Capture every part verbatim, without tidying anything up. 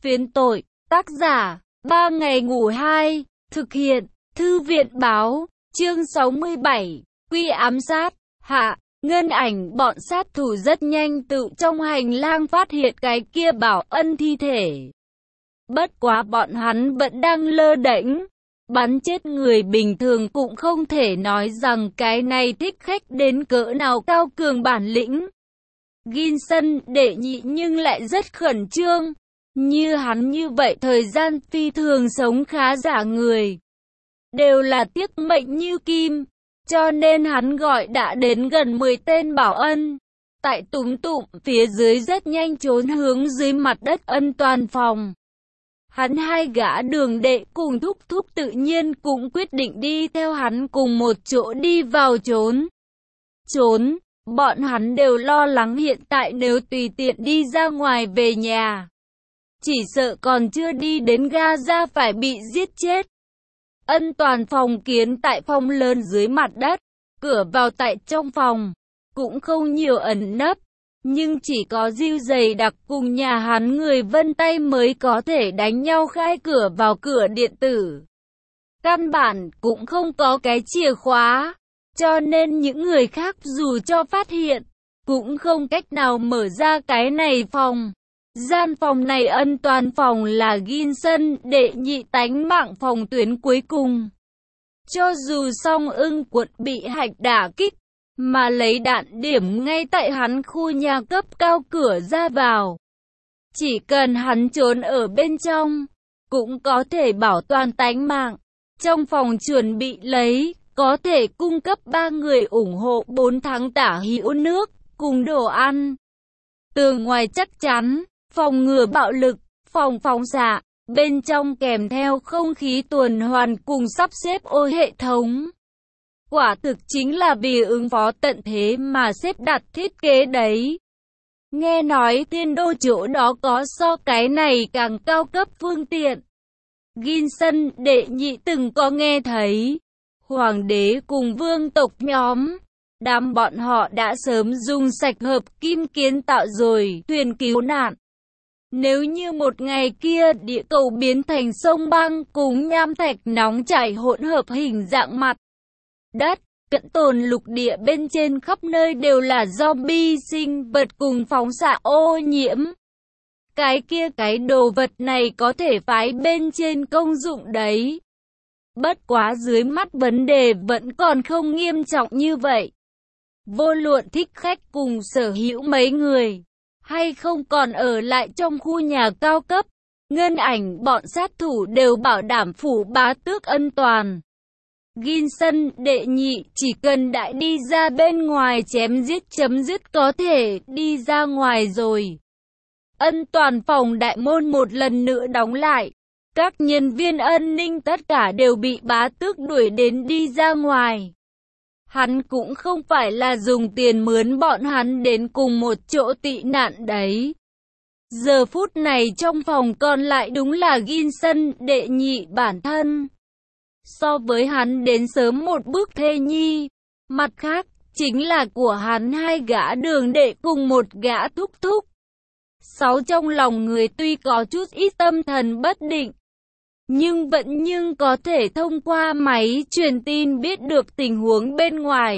Phiến tội, tác giả, ba ngày ngủ hai, thực hiện, thư viện báo, chương sáu mươi bảy, quy ám sát, hạ, Ngân Ảnh bọn sát thủ rất nhanh tự trong hành lang phát hiện cái kia Bảo Ân thi thể. Bất quá bọn hắn vẫn đang lơ đễnh, bắn chết người bình thường cũng không thể nói rằng cái này thích khách đến cỡ nào cao cường bản lĩnh. Ginson đệ nhị nhưng lại rất khẩn trương, như hắn như vậy thời gian phi thường sống khá giả người, đều là tiếc mệnh như kim, cho nên hắn gọi đã đến gần mười tên Bảo Ân, tại túm tụm phía dưới rất nhanh trốn hướng dưới mặt đất Ân Toàn phòng. Hắn hai gã đường đệ cùng thúc thúc tự nhiên cũng quyết định đi theo hắn cùng một chỗ đi vào trốn. Trốn, bọn hắn đều lo lắng hiện tại nếu tùy tiện đi ra ngoài về nhà, chỉ sợ còn chưa đi đến ga ra phải bị giết chết. Ân Toàn phòng kiến tại phòng lớn dưới mặt đất, cửa vào tại trong phòng, cũng không nhiều ẩn nấp, nhưng chỉ có Diêu Dày Đặc cùng nhà hắn người vân tay mới có thể đánh nhau khai cửa vào cửa điện tử. Căn bản cũng không có cái chìa khóa, cho nên những người khác dù cho phát hiện, cũng không cách nào mở ra cái này phòng. Gian phòng này Ân Toàn phòng là Ginson đệ nhị tánh mạng phòng tuyến cuối cùng. Cho dù Song Ưng quận bị hạch đả kích, mà lấy đạn điểm ngay tại hắn khu nhà cấp cao cửa ra vào, chỉ cần hắn trốn ở bên trong, cũng có thể bảo toàn tánh mạng. Trong phòng chuẩn bị lấy, có thể cung cấp ba người ủng hộ bốn tháng tả hữu nước, cùng đồ ăn. Tường ngoài chắc chắn, phòng ngừa bạo lực, phòng phóng xạ, bên trong kèm theo không khí tuần hoàn cùng sắp xếp ô hệ thống. Quả thực chính là vì ứng phó tận thế mà xếp đặt thiết kế đấy. Nghe nói Thiên Đô chỗ đó có so cái này càng cao cấp phương tiện. Ginson đệ nhị từng có nghe thấy. Hoàng đế cùng vương tộc nhóm, đám bọn họ đã sớm dùng sạch hợp kim kiến tạo rồi thuyền cứu nạn. Nếu như một ngày kia địa cầu biến thành sông băng cùng nham thạch nóng chảy hỗn hợp hình dạng mặt đất, cận tồn lục địa bên trên khắp nơi đều là zombie sinh vật cùng phóng xạ ô nhiễm. Cái kia cái đồ vật này có thể phái bên trên công dụng đấy. Bất quá dưới mắt vấn đề vẫn còn không nghiêm trọng như vậy. Vô luận thích khách cùng sở hữu mấy người, hay không còn ở lại trong khu nhà cao cấp, Ngân Ảnh bọn sát thủ đều bảo đảm phủ bá tước Ân Toàn. Ginson đệ nhị chỉ cần đại đi ra bên ngoài chém giết chấm dứt có thể đi ra ngoài rồi. Ân Toàn phòng đại môn một lần nữa đóng lại. Các nhân viên an ninh tất cả đều bị bá tước đuổi đến đi ra ngoài. Hắn cũng không phải là dùng tiền mướn bọn hắn đến cùng một chỗ tị nạn đấy. Giờ phút này trong phòng còn lại đúng là Ginson đệ nhị bản thân. So với hắn đến sớm một bước thê nhi. Mặt khác, chính là của hắn hai gã đường đệ cùng một gã thúc thúc. Sáu trong lòng người tuy có chút ít tâm thần bất định, nhưng vẫn nhưng có thể thông qua máy truyền tin biết được tình huống bên ngoài.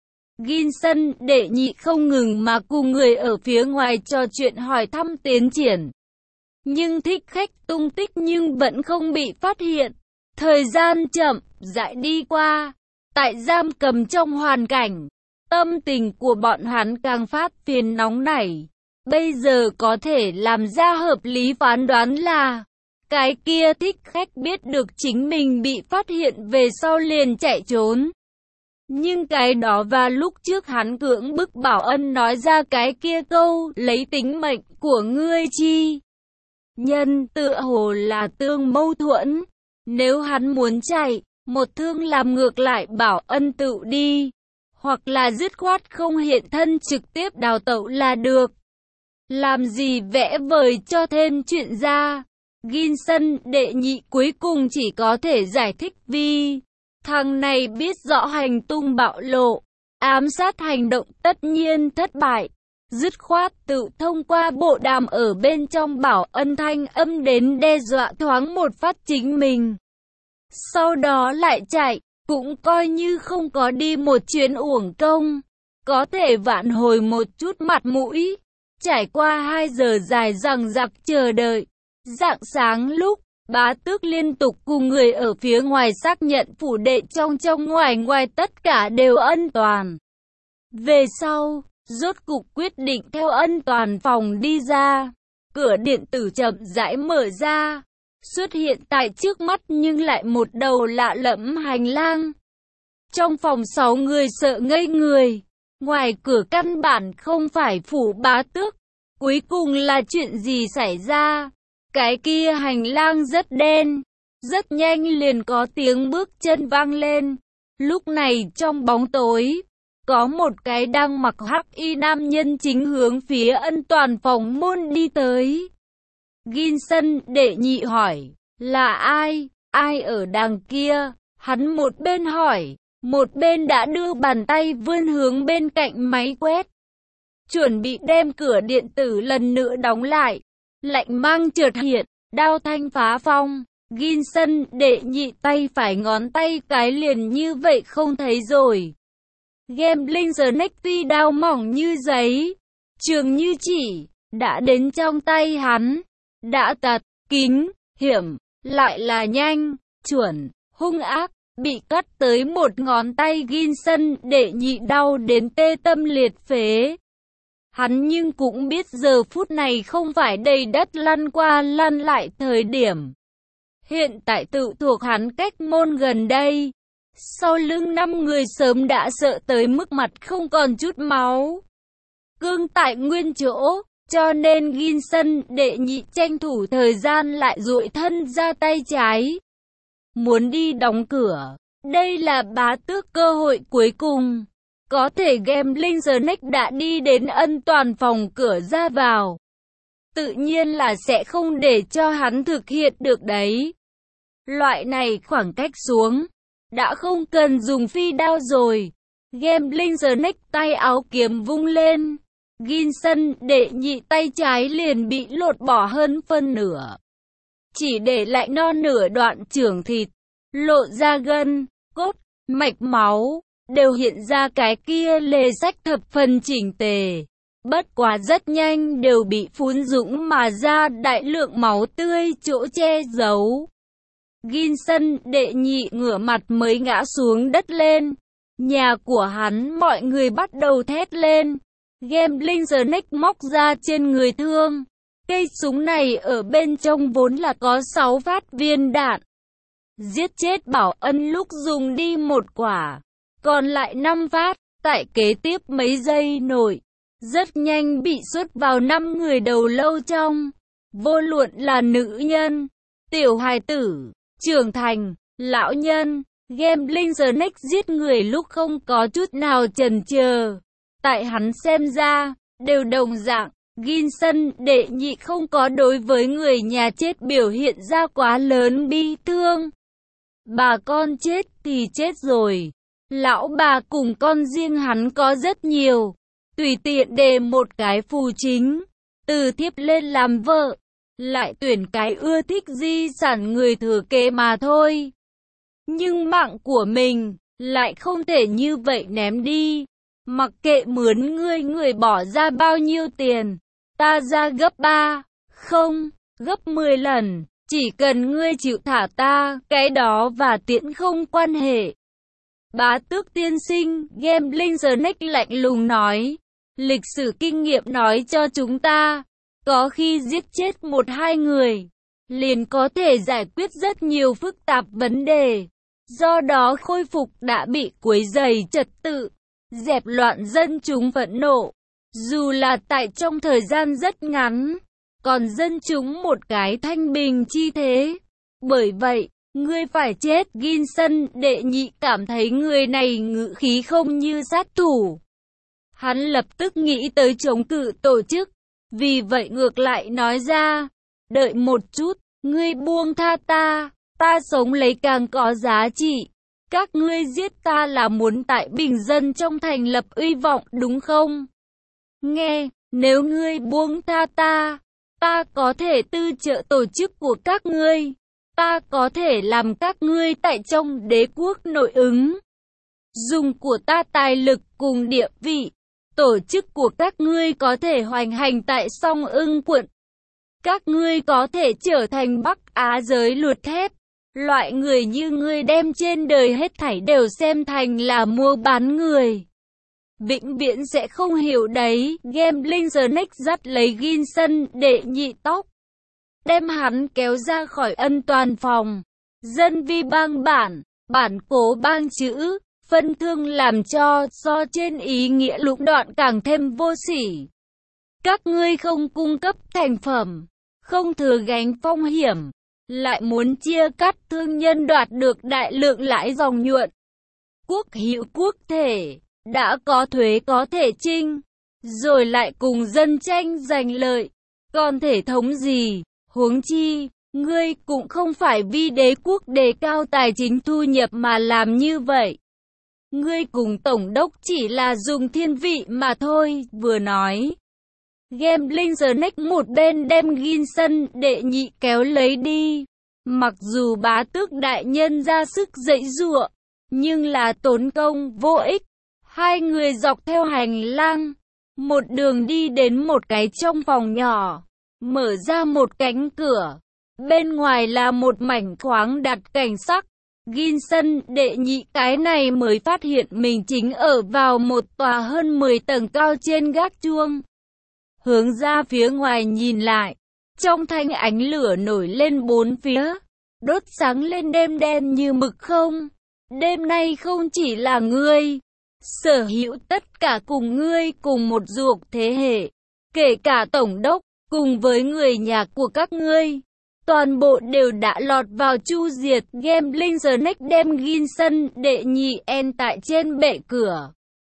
Ginson đệ nhị không ngừng mà cùng người ở phía ngoài trò chuyện hỏi thăm tiến triển. Nhưng thích khách tung tích nhưng vẫn không bị phát hiện. Thời gian chậm rãi đi qua, tại giam cầm trong hoàn cảnh, tâm tình của bọn hắn càng phát phiền nóng nảy. Bây giờ có thể làm ra hợp lý phán đoán là cái kia thích khách biết được chính mình bị phát hiện về sau liền chạy trốn. Nhưng cái đó và lúc trước hắn cưỡng bức Bảo Ân nói ra cái kia câu lấy tính mệnh của ngươi chi nhân tựa hồ là tương mâu thuẫn. Nếu hắn muốn chạy, một thương làm ngược lại Bảo Ân tự đi, hoặc là dứt khoát không hiện thân trực tiếp đào tẩu là được. Làm gì vẽ vời cho thêm chuyện ra. Ginson đệ nhị cuối cùng chỉ có thể giải thích vì thằng này biết rõ hành tung bạo lộ, ám sát hành động tất nhiên thất bại. dứt khoát tự thông qua bộ đàm ở bên trong bảo ân thanh âm đến đe dọa thoáng một phát chính mình. Sau đó lại chạy, cũng coi như không có đi một chuyến uổng công, có thể vãn hồi một chút mặt mũi. Trải qua hai giờ dài dằng dặc chờ đợi, rạng sáng lúc Bá Tước liên tục cùng người ở phía ngoài xác nhận phủ đệ trong trong ngoài ngoài tất cả đều an toàn. Về sau, rốt cục quyết định theo an toàn phòng đi ra. Cửa điện tử chậm rãi mở ra, xuất hiện tại trước mắt nhưng lại một đầu lạ lẫm hành lang. Trong phòng sáu người sợ ngây người, ngoài cửa căn bản không phải phủ Bá Tước. Cuối cùng là chuyện gì xảy ra? Cái kia hành lang rất đen, rất nhanh liền có tiếng bước chân vang lên. Lúc này trong bóng tối, có một cái đang mặc hắc y nam nhân chính hướng phía an toàn phòng môn đi tới. Ginson đệ nhị hỏi, là ai? Ai ở đằng kia? Hắn một bên hỏi, một bên đã đưa bàn tay vươn hướng bên cạnh máy quét, chuẩn bị đem cửa điện tử lần nữa đóng lại. Lạnh mang chợt hiện, đao thanh phá phong. Ginson đệ nhị tay phải ngón tay cái liền như vậy không thấy rồi. Gambling Snake tuy đao mỏng như giấy, trường như chỉ, đã đến trong tay hắn. Đã tật, kính, hiểm, lại là nhanh, chuẩn, hung ác. Bị cắt tới một ngón tay Ginson đệ nhị đau đến tê tâm liệt phế. Hắn nhưng cũng biết giờ phút này không phải đầy đất lăn qua lăn lại thời điểm. Hiện tại tự thuộc hắn cách môn gần đây. Sau lưng năm người sớm đã sợ tới mức mặt không còn chút máu. Cương tại nguyên chỗ, cho nên Ginson đệ nhị tranh thủ thời gian lại duỗi thân ra tay trái. Muốn đi đóng cửa, đây là Bá Tước cơ hội cuối cùng. Có thể Gambling Snake đã đi đến an toàn phòng cửa ra vào. Tự nhiên là sẽ không để cho hắn thực hiện được đấy. Loại này khoảng cách xuống, đã không cần dùng phi đao rồi. Gambling Snake tay áo kiếm vung lên. Ginson đệ nhị tay trái liền bị lột bỏ hơn phân nửa. Chỉ để lại non nửa đoạn trưởng thịt, lộ ra gân, cốt, mạch máu, đều hiện ra cái kia lề sách thập phần chỉnh tề. Bất quá rất nhanh đều bị phun dũng mà ra đại lượng máu tươi chỗ che giấu. Ginson đệ nhị ngửa mặt mới ngã xuống đất lên. Nhà của hắn mọi người bắt đầu thét lên. Gambling Snake móc ra trên người thương. Cây súng này ở bên trong vốn là có sáu phát viên đạn. Giết chết Bảo Ân lúc dùng đi một quả, còn lại năm phát, tại kế tiếp mấy giây nổi, rất nhanh bị xuất vào năm người đầu lâu trong. Vô luận là nữ nhân, tiểu hài tử, trưởng thành, lão nhân, Gambling Snake giết người lúc không có chút nào chần chờ. Tại hắn xem ra, đều đồng dạng. Ginson đệ nhị không có đối với người nhà chết biểu hiện ra quá lớn bi thương. Bà con chết thì chết rồi. Lão bà cùng con riêng hắn có rất nhiều. Tùy tiện đề một cái phù chính, từ thiếp lên làm vợ, lại tuyển cái ưa thích di sản người thừa kế mà thôi. Nhưng mạng của mình, lại không thể như vậy ném đi. Mặc kệ mướn ngươi người bỏ ra bao nhiêu tiền, ta ra gấp ba, không, gấp mười lần, chỉ cần ngươi chịu thả ta, cái đó và tiễn không quan hệ. Bá Tước tiên sinh, Gambling Snake lạnh lùng nói, lịch sử kinh nghiệm nói cho chúng ta, có khi giết chết một hai người, liền có thể giải quyết rất nhiều phức tạp vấn đề. Do đó khôi phục đã bị quấy rầy trật tự, dẹp loạn dân chúng phẫn nộ. Dù là tại trong thời gian rất ngắn, còn dân chúng một cái thanh bình chi thế. Bởi vậy, ngươi phải chết. Ginson đệ nhị cảm thấy người này ngữ khí không như sát thủ. Hắn lập tức nghĩ tới chống cự tổ chức. Vì vậy ngược lại nói ra, đợi một chút, ngươi buông tha ta, ta sống lấy càng có giá trị. Các ngươi giết ta là muốn tại bình dân trong thành lập uy vọng đúng không? Nghe, Nếu ngươi buông tha ta, ta có thể tư trợ tổ chức của các ngươi. Ta có thể làm các ngươi tại trong đế quốc nội ứng. Dùng của ta tài lực cùng địa vị. Tổ chức của các ngươi có thể hoành hành tại Song Ưng quận. Các ngươi có thể trở thành Bắc Á giới luật thép. Loại người như ngươi đem trên đời hết thảy đều xem thành là mua bán người. Vĩnh viễn sẽ không hiểu đấy. Gambling Snake dắt lấy Ginson đệ nhị tóc, đem hắn kéo ra khỏi ân toàn phòng. Dân vi bang bản, bản cố bang chữ, phân thương làm cho, so trên ý nghĩa lũng đoạn càng thêm vô sỉ. Các ngươi không cung cấp thành phẩm, không thừa gánh phong hiểm, lại muốn chia cắt thương nhân đoạt được đại lượng lãi dòng nhuận. Quốc hữu quốc thể, đã có thuế có thể trinh, rồi lại cùng dân tranh giành lợi, còn thể thống gì? Huống chi, ngươi cũng không phải vì đế quốc đề cao tài chính thu nhập mà làm như vậy. Ngươi cùng tổng đốc chỉ là dùng thiên vị mà thôi. Vừa nói, Gambling Snake một bên đem Ginson đệ nhị kéo lấy đi. Mặc dù bá tước đại nhân ra sức giãy giụa, nhưng là tốn công vô ích. Hai người dọc theo hành lang, một đường đi đến một cái trong phòng nhỏ, mở ra một cánh cửa. Bên ngoài là một mảnh khoáng đặt cảnh sắc. Ginson đệ nhị cái này mới phát hiện mình chính ở vào một tòa hơn mười tầng cao trên gác chuông. Hướng ra phía ngoài nhìn lại, trong thanh ánh lửa nổi lên bốn phía, đốt sáng lên đêm đen như mực không. Đêm nay không chỉ là ngươi, sở hữu tất cả cùng ngươi cùng một ruột thế hệ, kể cả tổng đốc, cùng với người nhà của các ngươi, toàn bộ đều đã lọt vào chu diệt. Gambling Snake đem Ginson đệ nhị en tại trên bệ cửa.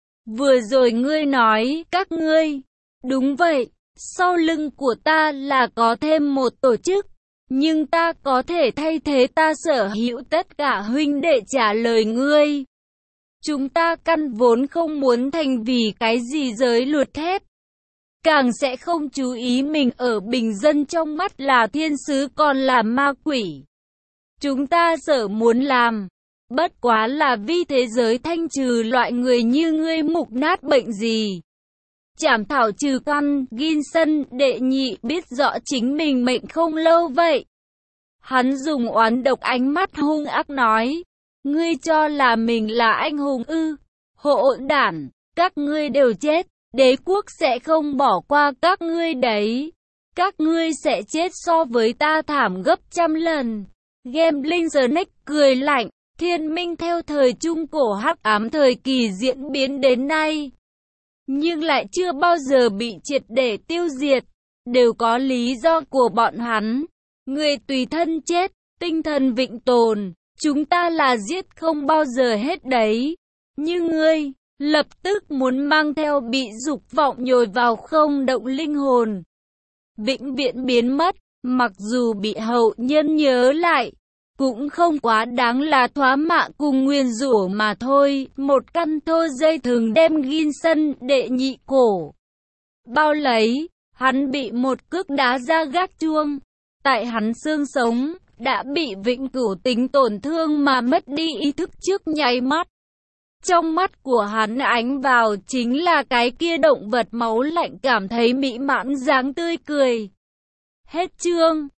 Vừa rồi ngươi nói, các ngươi, đúng vậy, sau lưng của ta là có thêm một tổ chức, nhưng ta có thể thay thế ta sở hữu tất cả huynh đệ trả lời ngươi. Chúng ta căn vốn không muốn thành vì cái gì giới luật thép, càng sẽ không chú ý mình ở bình dân trong mắt là thiên sứ còn là ma quỷ. Chúng ta sở muốn làm, bất quá là vì thế giới thanh trừ loại người như ngươi mục nát bệnh gì. Chảm thảo trừ căn. Ginson đệ nhị biết rõ chính mình mệnh không lâu vậy. Hắn dùng oán độc ánh mắt hung ác nói, ngươi cho là mình là anh hùng ư? Hỗn đản, các ngươi đều chết, đế quốc sẽ không bỏ qua các ngươi đấy. Các ngươi sẽ chết so với ta thảm gấp trăm lần. Gambling Snake cười lạnh, thiên minh theo thời trung cổ hắc ám thời kỳ diễn biến đến nay, nhưng lại chưa bao giờ bị triệt để tiêu diệt, đều có lý do của bọn hắn. Người tùy thân chết, tinh thần vĩnh tồn, chúng ta là giết không bao giờ hết đấy. Nhưng ngươi, lập tức muốn mang theo bị dục vọng nhồi vào không động linh hồn, vĩnh viễn biến mất, mặc dù bị hậu nhân nhớ lại, cũng không quá đáng là thoá mạ cùng nguyền rủa mà thôi. Một căn thô dây thừng đem Ginson đệ nhị cổ bao lấy, hắn bị một cước đá ra gác chuông. Tại hắn xương sống, đã bị vĩnh cửu tính tổn thương mà mất đi ý thức trước nháy mắt. Trong mắt của hắn ánh vào chính là cái kia động vật máu lạnh cảm thấy mỹ mãn dáng tươi cười. Hết chương.